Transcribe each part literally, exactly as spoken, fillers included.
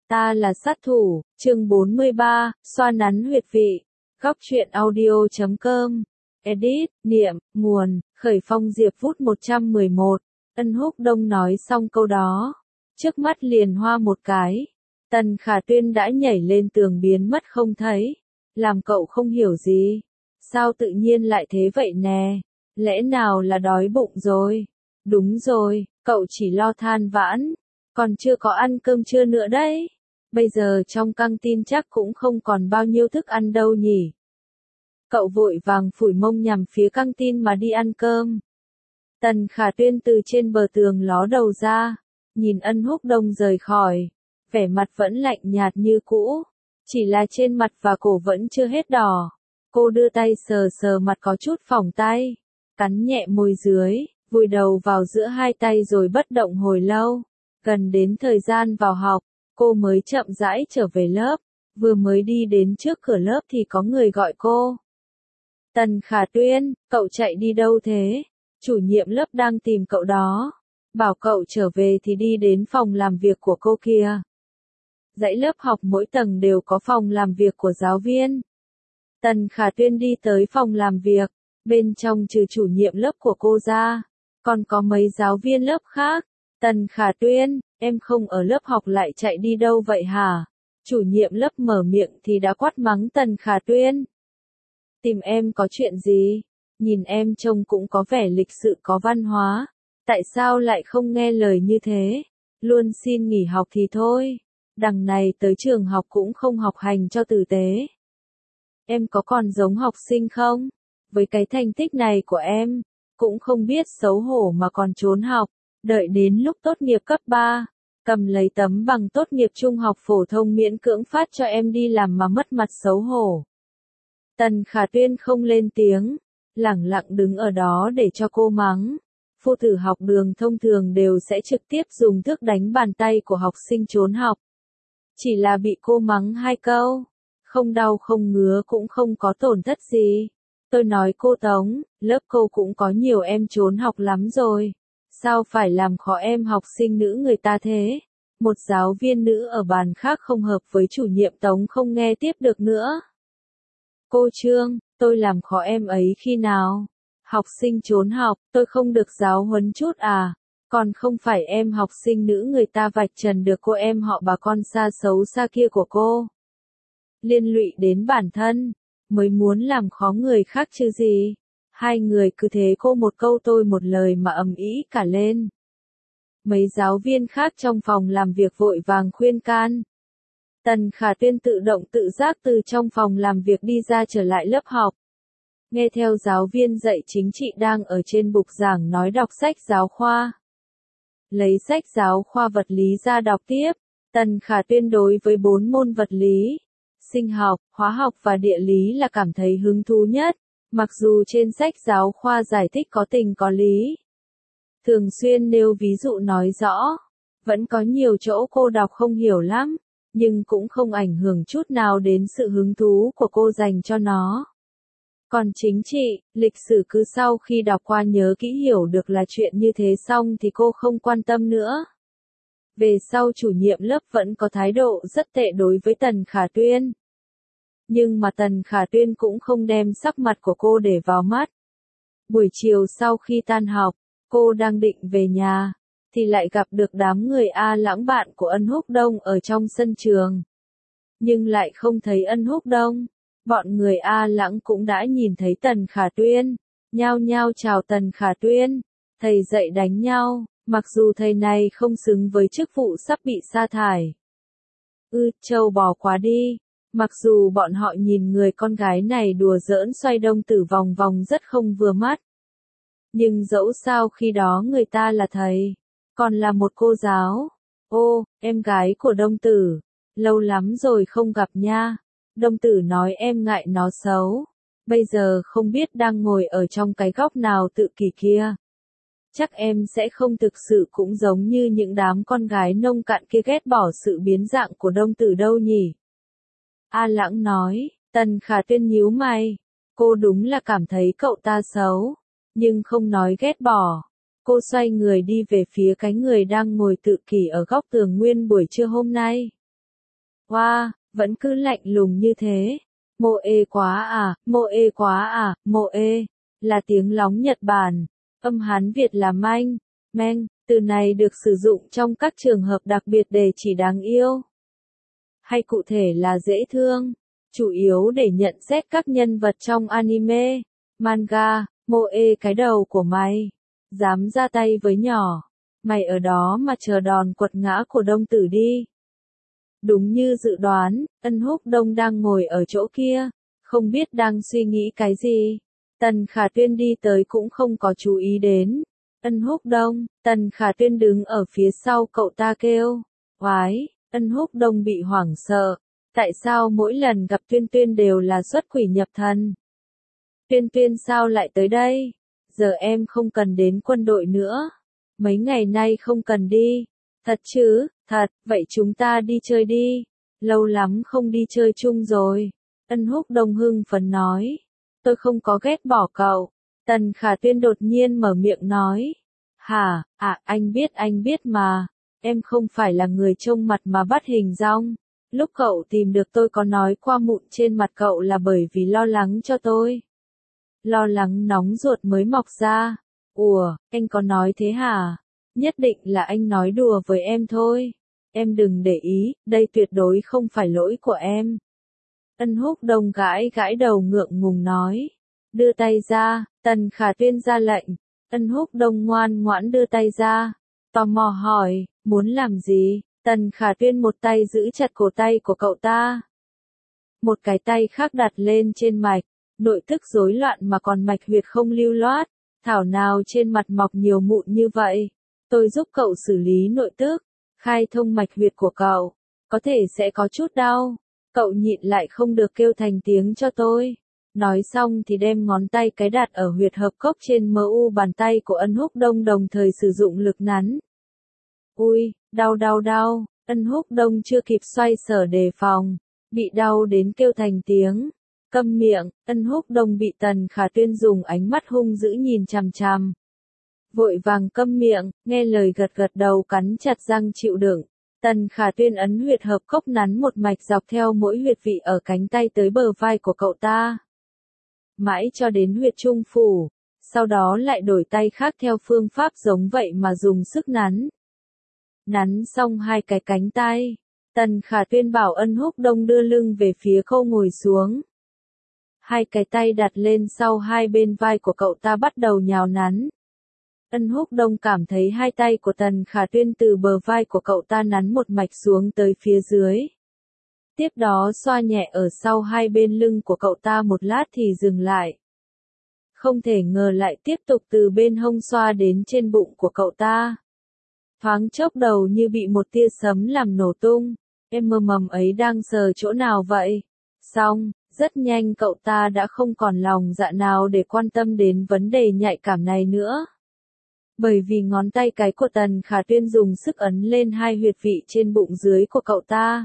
Ta là sát thủ, chương bốn mươi ba, xoa nắn huyệt vị. Góc truyện audio chấm com. Edit, niệm, nguồn, khởi phong Diệp Vút một trăm mười một. Ân Húc Đông nói xong câu đó. Trước mắt liền hoa một cái. Tần Khả Tuyên đã nhảy lên tường biến mất không thấy. Làm cậu không hiểu gì. Sao tự nhiên lại thế vậy nè? Lẽ nào là đói bụng rồi? Đúng rồi, cậu chỉ lo than vãn. Còn chưa có ăn cơm trưa nữa đấy. Bây giờ trong căng tin chắc cũng không còn bao nhiêu thức ăn đâu nhỉ. Cậu vội vàng phủi mông nhằm phía căng tin mà đi ăn cơm. Tần Khả Tuyên từ trên bờ tường ló đầu ra, nhìn Ân Húc Đông rời khỏi, vẻ mặt vẫn lạnh nhạt như cũ, chỉ là trên mặt và cổ vẫn chưa hết đỏ. Cô đưa tay sờ sờ mặt có chút phỏng tay, cắn nhẹ môi dưới, vùi đầu vào giữa hai tay rồi bất động hồi lâu. Gần đến thời gian vào học, cô mới chậm rãi trở về lớp, vừa mới đi đến trước cửa lớp thì có người gọi cô. Tần Khả Tuyên, cậu chạy đi đâu thế? Chủ nhiệm lớp đang tìm cậu đó. Bảo cậu trở về thì đi đến phòng làm việc của cô kia. Dãy lớp học mỗi tầng đều có phòng làm việc của giáo viên. Tần Khả Tuyên đi tới phòng làm việc, bên trong trừ chủ nhiệm lớp của cô ra, còn có mấy giáo viên lớp khác. Tần Khả Tuyên, em không ở lớp học lại chạy đi đâu vậy hả? Chủ nhiệm lớp mở miệng thì đã quát mắng Tần Khả Tuyên. Tìm em có chuyện gì? Nhìn em trông cũng có vẻ lịch sự có văn hóa. Tại sao lại không nghe lời như thế? Luôn xin nghỉ học thì thôi. Đằng này tới trường học cũng không học hành cho tử tế. Em có còn giống học sinh không? Với cái thành tích này của em, cũng không biết xấu hổ mà còn trốn học. Đợi đến lúc tốt nghiệp cấp ba, cầm lấy tấm bằng tốt nghiệp trung học phổ thông miễn cưỡng phát cho em đi làm mà mất mặt xấu hổ. Tần Khả Tuyên không lên tiếng, lẳng lặng đứng ở đó để cho cô mắng. Phu tử học đường thông thường đều sẽ trực tiếp dùng thước đánh bàn tay của học sinh trốn học. Chỉ là bị cô mắng hai câu, không đau không ngứa cũng không có tổn thất gì. Tôi nói cô Tống, lớp cô cũng có nhiều em trốn học lắm rồi. Sao phải làm khó em học sinh nữ người ta thế? Một giáo viên nữ ở bàn khác không hợp với chủ nhiệm Tống không nghe tiếp được nữa. Cô Trương, tôi làm khó em ấy khi nào? Học sinh trốn học, tôi không được giáo huấn chút à? Còn không phải em học sinh nữ người ta vạch trần được cô em họ bà con xa xấu xa kia của cô. Liên lụy đến bản thân, mới muốn làm khó người khác chứ gì. Hai người cứ thế cô một câu tôi một lời mà ầm ĩ cả lên. Mấy giáo viên khác trong phòng làm việc vội vàng khuyên can. Tần Khả Tuyên tự động tự giác từ trong phòng làm việc đi ra trở lại lớp học. Nghe theo giáo viên dạy chính trị đang ở trên bục giảng nói đọc sách giáo khoa. Lấy sách giáo khoa vật lý ra đọc tiếp. Tần Khả Tuyên đối với bốn môn vật lý, sinh học, hóa học và địa lý là cảm thấy hứng thú nhất. Mặc dù trên sách giáo khoa giải thích có tình có lý, thường xuyên nêu ví dụ nói rõ, vẫn có nhiều chỗ cô đọc không hiểu lắm, nhưng cũng không ảnh hưởng chút nào đến sự hứng thú của cô dành cho nó. Còn chính trị, lịch sử cứ sau khi đọc qua nhớ kỹ hiểu được là chuyện như thế xong thì cô không quan tâm nữa. Về sau chủ nhiệm lớp vẫn có thái độ rất tệ đối với Tần Khả Tuyên. Nhưng mà Tần Khả Tuyên cũng không đem sắc mặt của cô để vào mắt. Buổi chiều sau khi tan học, cô đang định về nhà, thì lại gặp được đám người A Lãng bạn của Ân Húc Đông ở trong sân trường. Nhưng lại không thấy Ân Húc Đông. Bọn người A Lãng cũng đã nhìn thấy Tần Khả Tuyên, nhao nhao chào Tần Khả Tuyên. Thầy dạy đánh nhau, mặc dù thầy này không xứng với chức vụ sắp bị sa thải. Ư, trâu bò quá đi. Mặc dù bọn họ nhìn người con gái này đùa giỡn xoay đông tử vòng vòng rất không vừa mắt. Nhưng dẫu sao khi đó người ta là thầy, còn là một cô giáo. Ô, em gái của Đông Tử, lâu lắm rồi không gặp nha. Đông Tử nói em ngại nó xấu. Bây giờ không biết đang ngồi ở trong cái góc nào tự kỷ kia. Chắc em sẽ không thực sự cũng giống như những đám con gái nông cạn kia ghét bỏ sự biến dạng của Đông Tử đâu nhỉ. A Lãng nói. Tần Khả Tuyên nhíu mày. Cô đúng là cảm thấy cậu ta xấu, nhưng không nói ghét bỏ. Cô xoay người đi về phía cái người đang ngồi tự kỷ ở góc tường nguyên buổi trưa hôm nay. Wow, vẫn cứ lạnh lùng như thế. Mô ê quá à, mô ê quá à, mô ê, là tiếng lóng Nhật Bản. Âm Hán Việt là manh, meng, từ này được sử dụng trong các trường hợp đặc biệt để chỉ đáng yêu. Hay cụ thể là dễ thương, chủ yếu để nhận xét các nhân vật trong anime, manga. Mô ê cái đầu của mày, dám ra tay với nhỏ, mày ở đó mà chờ đòn quật ngã của Đông Tử đi. Đúng như dự đoán, Ân Húc Đông đang ngồi ở chỗ kia, không biết đang suy nghĩ cái gì. Tần Khả Tuyên đi tới cũng không có chú ý đến. Ân Húc Đông, Tần Khả Tuyên đứng ở phía sau cậu ta kêu. Oái, Ân Húc Đông bị hoảng sợ. Tại sao mỗi lần gặp Tuyên Tuyên đều là xuất quỷ nhập thần? Tuyên Tuyên sao lại tới đây? Giờ em không cần đến quân đội nữa. Mấy ngày nay không cần đi. Thật chứ, thật, vậy chúng ta đi chơi đi. Lâu lắm không đi chơi chung rồi. Ân Húc Đông hưng phấn nói. Tôi không có ghét bỏ cậu. Tần Khả Tuyên đột nhiên mở miệng nói. Hả, à, anh biết anh biết mà. Em không phải là người trông mặt mà bắt hình dong. Lúc cậu tìm được tôi có nói qua mụn trên mặt cậu là bởi vì lo lắng cho tôi. Lo lắng nóng ruột mới mọc ra. Ủa, anh có nói thế hả? Nhất định là anh nói đùa với em thôi. Em đừng để ý, đây tuyệt đối không phải lỗi của em. Ân Húc Đông gãi gãi đầu ngượng ngùng nói. Đưa tay ra, Tần Khả Tuyên ra lệnh. Ân Húc Đông ngoan ngoãn đưa tay ra. Tò mò hỏi, muốn làm gì? Tần Khả Tuyên một tay giữ chặt cổ tay của cậu ta. Một cái tay khác đặt lên trên mạch. Nội tức rối loạn mà còn mạch huyệt không lưu loát. Thảo nào trên mặt mọc nhiều mụn như vậy. Tôi giúp cậu xử lý nội tức, khai thông mạch huyệt của cậu. Có thể sẽ có chút đau. Cậu nhịn lại không được kêu thành tiếng cho tôi. Nói xong thì đem ngón tay cái đặt ở huyệt hợp cốc trên mờ u bàn tay của Ân Húc Đông, đồng thời sử dụng lực nắn. Ui, đau đau đau, Ân Húc Đông chưa kịp xoay sở đề phòng, bị đau đến kêu thành tiếng. Câm miệng, Ân Húc Đông bị Tần Khả Tuyên dùng ánh mắt hung dữ nhìn chằm chằm. Vội vàng câm miệng, nghe lời gật gật đầu, cắn chặt răng chịu đựng. Tần Khả Tuyên ấn huyệt hợp cốc nắn một mạch dọc theo mỗi huyệt vị ở cánh tay tới bờ vai của cậu ta. Mãi cho đến huyệt trung phủ, sau đó lại đổi tay khác theo phương pháp giống vậy mà dùng sức nắn. Nắn xong hai cái cánh tay, Tần Khả Tuyên bảo Ân Húc Đông đưa lưng về phía khâu ngồi xuống. Hai cái tay đặt lên sau hai bên vai của cậu ta bắt đầu nhào nắn. Ân Húc Đông cảm thấy hai tay của Tần Khả Tuyên từ bờ vai của cậu ta nắn một mạch xuống tới phía dưới. Tiếp đó xoa nhẹ ở sau hai bên lưng của cậu ta một lát thì dừng lại. Không thể ngờ lại tiếp tục từ bên hông xoa đến trên bụng của cậu ta. Thoáng chốc đầu như bị một tia sấm làm nổ tung. Em mơ mầm ấy đang sờ chỗ nào vậy? Xong, rất nhanh cậu ta đã không còn lòng dạ nào để quan tâm đến vấn đề nhạy cảm này nữa. Bởi vì ngón tay cái của Tần Khả Tuyên dùng sức ấn lên hai huyệt vị trên bụng dưới của cậu ta.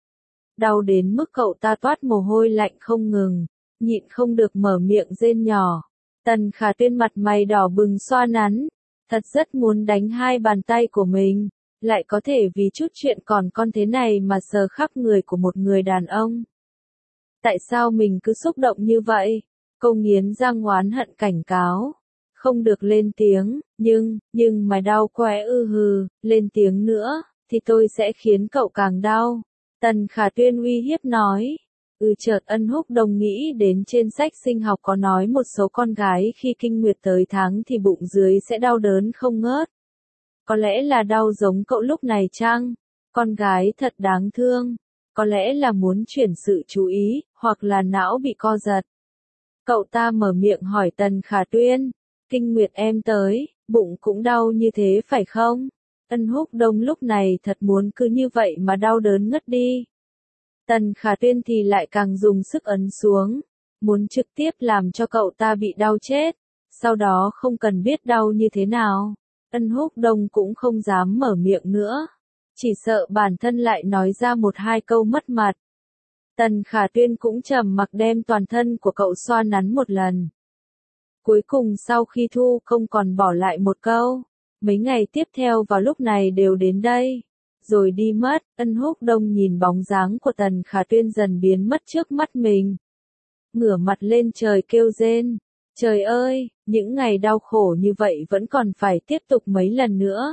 Đau đến mức cậu ta toát mồ hôi lạnh không ngừng, nhịn không được mở miệng rên nhỏ. Tần Khả Tuyên mặt mày đỏ bừng xoa nắn, thật rất muốn đánh hai bàn tay của mình, lại có thể vì chút chuyện còn con thế này mà sờ khắp người của một người đàn ông. Tại sao mình cứ xúc động như vậy? Cô nghiến răng oán hận cảnh cáo. Không được lên tiếng, nhưng, nhưng mày đau quá ư hừ, lên tiếng nữa, thì tôi sẽ khiến cậu càng đau. Tần Khả Tuyên uy hiếp nói. Ừ chợt Ân Húc Đông nghĩ đến trên sách sinh học có nói một số con gái khi kinh nguyệt tới tháng thì bụng dưới sẽ đau đớn không ngớt. Có lẽ là đau giống cậu lúc này chăng? Con gái thật đáng thương. Có lẽ là muốn chuyển sự chú ý, hoặc là não bị co giật. Cậu ta mở miệng hỏi Tần Khả Tuyên. Kinh nguyệt em tới, bụng cũng đau như thế phải không? Ân Húc Đông lúc này thật muốn cứ như vậy mà đau đớn ngất đi. Tần Khả Tuyên thì lại càng dùng sức ấn xuống, muốn trực tiếp làm cho cậu ta bị đau chết, sau đó không cần biết đau như thế nào. Ân Húc Đông cũng không dám mở miệng nữa, chỉ sợ bản thân lại nói ra một hai câu mất mặt. Tần Khả Tuyên cũng trầm mặc đem toàn thân của cậu xoa nắn một lần. Cuối cùng sau khi thu không còn bỏ lại một câu, mấy ngày tiếp theo vào lúc này đều đến đây. rồi đi mất. Ân Húc Đông nhìn bóng dáng của Tần Khả Tuyên dần biến mất trước mắt mình. Ngửa mặt lên trời kêu rên. Trời ơi, những ngày đau khổ như vậy vẫn còn phải tiếp tục mấy lần nữa.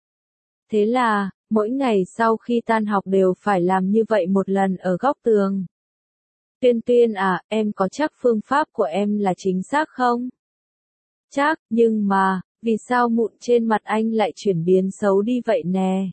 Thế là, mỗi ngày sau khi tan học đều phải làm như vậy một lần ở góc tường. Tuyên Tuyên à, em có chắc phương pháp của em là chính xác không? Chắc, nhưng mà, vì sao mụn trên mặt anh lại chuyển biến xấu đi vậy nè?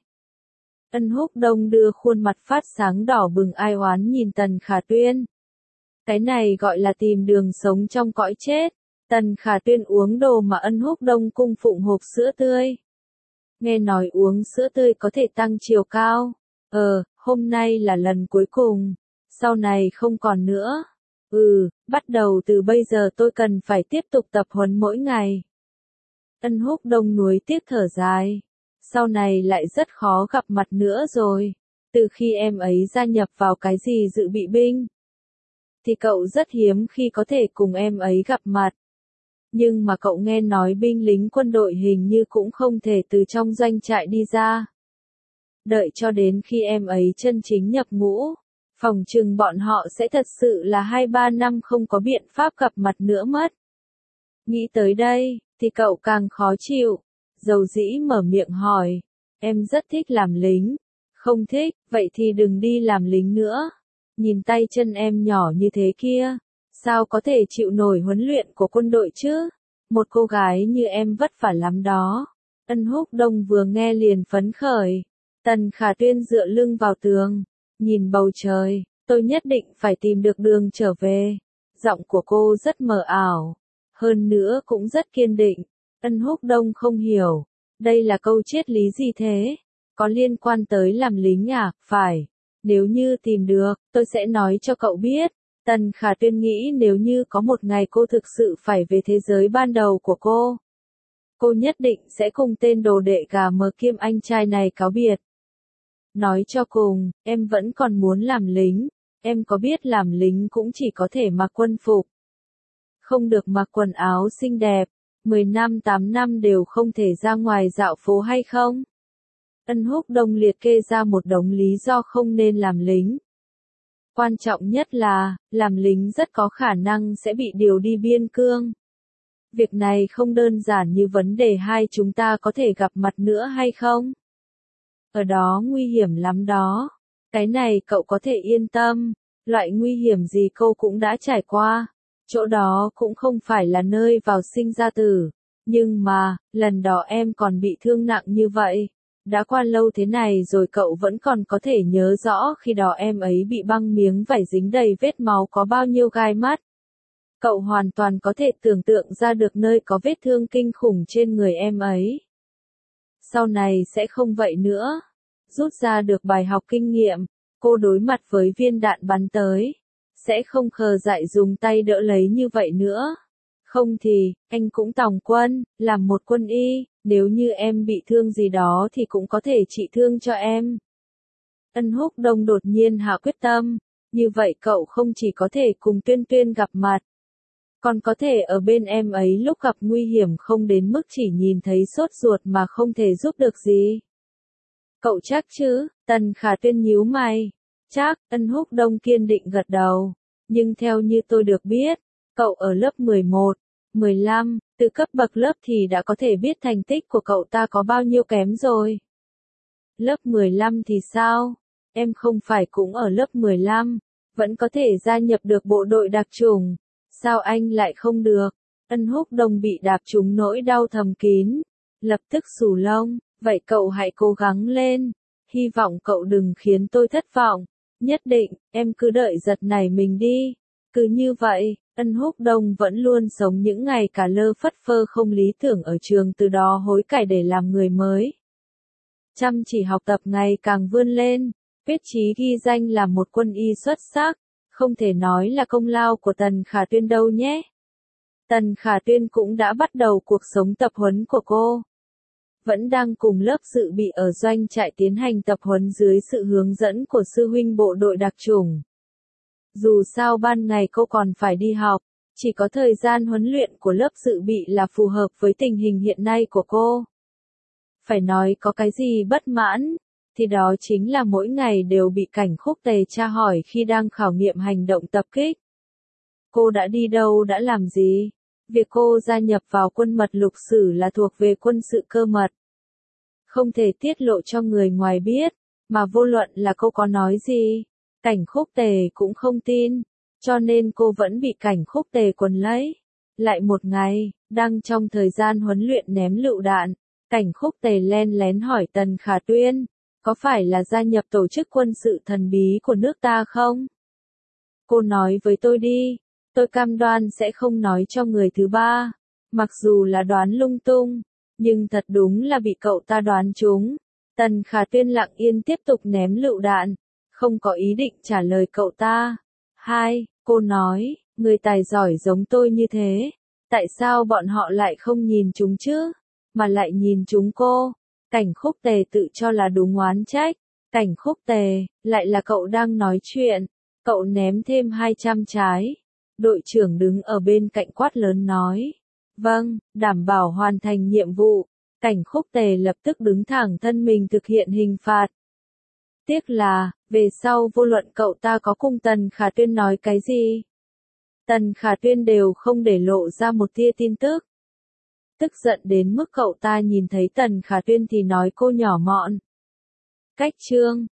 Ân Húc Đông đưa khuôn mặt phát sáng đỏ bừng ai oán nhìn Tần Khả Tuyên. Cái này gọi là tìm đường sống trong cõi chết. Tần Khả Tuyên uống đồ mà Ân Húc Đông cung phụng hộp sữa tươi. Nghe nói uống sữa tươi có thể tăng chiều cao. Ờ, hôm nay là lần cuối cùng. Sau này không còn nữa. Ừ, bắt đầu từ bây giờ tôi cần phải tiếp tục tập huấn mỗi ngày. Ân Húc Đông nuối tiếc thở dài. Sau này lại rất khó gặp mặt nữa rồi. Từ khi em ấy gia nhập vào cái gì dự bị binh, thì cậu rất hiếm khi có thể cùng em ấy gặp mặt. Nhưng mà cậu nghe nói binh lính quân đội hình như cũng không thể từ trong doanh trại đi ra. Đợi cho đến khi em ấy chân chính nhập ngũ, phòng chừng bọn họ sẽ thật sự là hai ba năm không có biện pháp gặp mặt nữa mất. Nghĩ tới đây, thì cậu càng khó chịu. Dầu dĩ mở miệng hỏi, em rất thích làm lính. Không thích, vậy thì đừng đi làm lính nữa. Nhìn tay chân em nhỏ như thế kia, sao có thể chịu nổi huấn luyện của quân đội chứ? Một cô gái như em vất vả lắm đó. Ân Húc Đông vừa nghe liền phấn khởi. Tần Khả Tuyên dựa lưng vào tường, nhìn bầu trời, tôi nhất định phải tìm được đường trở về. Giọng của cô rất mờ ảo, hơn nữa cũng rất kiên định. Ân Húc Đông không hiểu, đây là câu triết lý gì thế? Có liên quan tới làm lính à? Phải. Nếu như tìm được, tôi sẽ nói cho cậu biết. Tần Khả Tuyên nghĩ nếu như có một ngày cô thực sự phải về thế giới ban đầu của cô, cô nhất định sẽ cùng tên đồ đệ gà mờ kiêm anh trai này cáo biệt. Nói cho cùng, em vẫn còn muốn làm lính. Em có biết làm lính cũng chỉ có thể mặc quân phục, không được mặc quần áo xinh đẹp. mười năm tám năm đều không thể ra ngoài dạo phố hay không? Ân Húc Đông liệt kê ra một đống lý do không nên làm lính. Quan trọng nhất là, làm lính rất có khả năng sẽ bị điều đi biên cương. Việc này không đơn giản như vấn đề hai chúng ta có thể gặp mặt nữa hay không. Ở đó nguy hiểm lắm đó. Cái này cậu có thể yên tâm, loại nguy hiểm gì cô cũng đã trải qua. Chỗ đó cũng không phải là nơi vào sinh ra tử. Nhưng mà, lần đó em còn bị thương nặng như vậy. Đã qua lâu thế này rồi cậu vẫn còn có thể nhớ rõ khi đó em ấy bị băng miếng vải dính đầy vết máu có bao nhiêu gai mắt. Cậu hoàn toàn có thể tưởng tượng ra được nơi có vết thương kinh khủng trên người em ấy. Sau này sẽ không vậy nữa. Rút ra được bài học kinh nghiệm, cô đối mặt với viên đạn bắn tới, sẽ không khờ dại dùng tay đỡ lấy như vậy nữa. Không thì, anh cũng tòng quân, làm một quân y, nếu như em bị thương gì đó thì cũng có thể trị thương cho em. Ân Húc Đông đột nhiên hạ quyết tâm, như vậy cậu không chỉ có thể cùng Tuyên Tuyên gặp mặt, còn có thể ở bên em ấy lúc gặp nguy hiểm không đến mức chỉ nhìn thấy sốt ruột mà không thể giúp được gì. Cậu chắc chứ? Tần Khả Tuyên nhíu mày. Chắc, Ân Húc Đông kiên định gật đầu. Nhưng theo như tôi được biết, cậu ở lớp mười một, mười lăm, từ cấp bậc lớp thì đã có thể biết thành tích của cậu ta có bao nhiêu kém rồi. Lớp mười lăm thì sao? Em không phải cũng ở lớp mười lăm, vẫn có thể gia nhập được bộ đội đặc chủng. Sao anh lại không được? Ân Húc Đông bị đạp trúng nỗi đau thầm kín. Lập tức xù lông, vậy cậu hãy cố gắng lên. Hy vọng cậu đừng khiến tôi thất vọng. Nhất định, em cứ đợi giật nảy mình đi. Cứ như vậy, Ân Húc Đông vẫn luôn sống những ngày cả lơ phất phơ không lý tưởng ở trường, từ đó hối cải để làm người mới. Chăm chỉ học tập ngày càng vươn lên, viết chí ghi danh là một quân y xuất sắc, không thể nói là công lao của Tần Khả Tuyên đâu nhé. Tần Khả Tuyên cũng đã bắt đầu cuộc sống tập huấn của cô. Vẫn đang cùng lớp dự bị ở doanh trại tiến hành tập huấn dưới sự hướng dẫn của sư huynh bộ đội đặc chủng. Dù sao ban ngày cô còn phải đi học, chỉ có thời gian huấn luyện của lớp dự bị là phù hợp với tình hình hiện nay của cô. Phải nói có cái gì bất mãn, thì đó chính là mỗi ngày đều bị Cảnh Khúc Tề tra hỏi khi đang khảo nghiệm hành động tập kích. Cô đã đi đâu, đã làm gì? Việc cô gia nhập vào quân mật lục sử là thuộc về quân sự cơ mật. Không thể tiết lộ cho người ngoài biết, mà vô luận là cô có nói gì, Cảnh Khúc Tề cũng không tin, cho nên cô vẫn bị Cảnh Khúc Tề quấn lấy. Lại một ngày, đang trong thời gian huấn luyện ném lựu đạn, Cảnh Khúc Tề len lén hỏi Tần Khả Tuyên, có phải là gia nhập tổ chức quân sự thần bí của nước ta không? Cô nói với tôi đi, tôi cam đoan sẽ không nói cho người thứ ba, mặc dù là đoán lung tung, nhưng thật đúng là bị cậu ta đoán trúng. Tần Khả Tuyên lặng yên tiếp tục ném lựu đạn, không có ý định trả lời cậu ta. Hai, cô nói, người tài giỏi giống tôi như thế, tại sao bọn họ lại không nhìn chúng chứ, mà lại nhìn chúng cô? Cảnh Khúc Tề tự cho là đúng oán trách. Cảnh Khúc Tề, lại là cậu đang nói chuyện, cậu ném thêm hai trăm trái. Đội trưởng đứng ở bên cạnh quát lớn nói, vâng, đảm bảo hoàn thành nhiệm vụ. Cảnh Khúc Tề lập tức đứng thẳng thân mình thực hiện hình phạt. Tiếc là, về sau vô luận cậu ta có cùng Tần Khả Tuyên nói cái gì, Tần Khả Tuyên đều không để lộ ra một tia tin tức. Tức giận đến mức cậu ta nhìn thấy Tần Khả Tuyên thì nói cô nhỏ mọn. Cách chương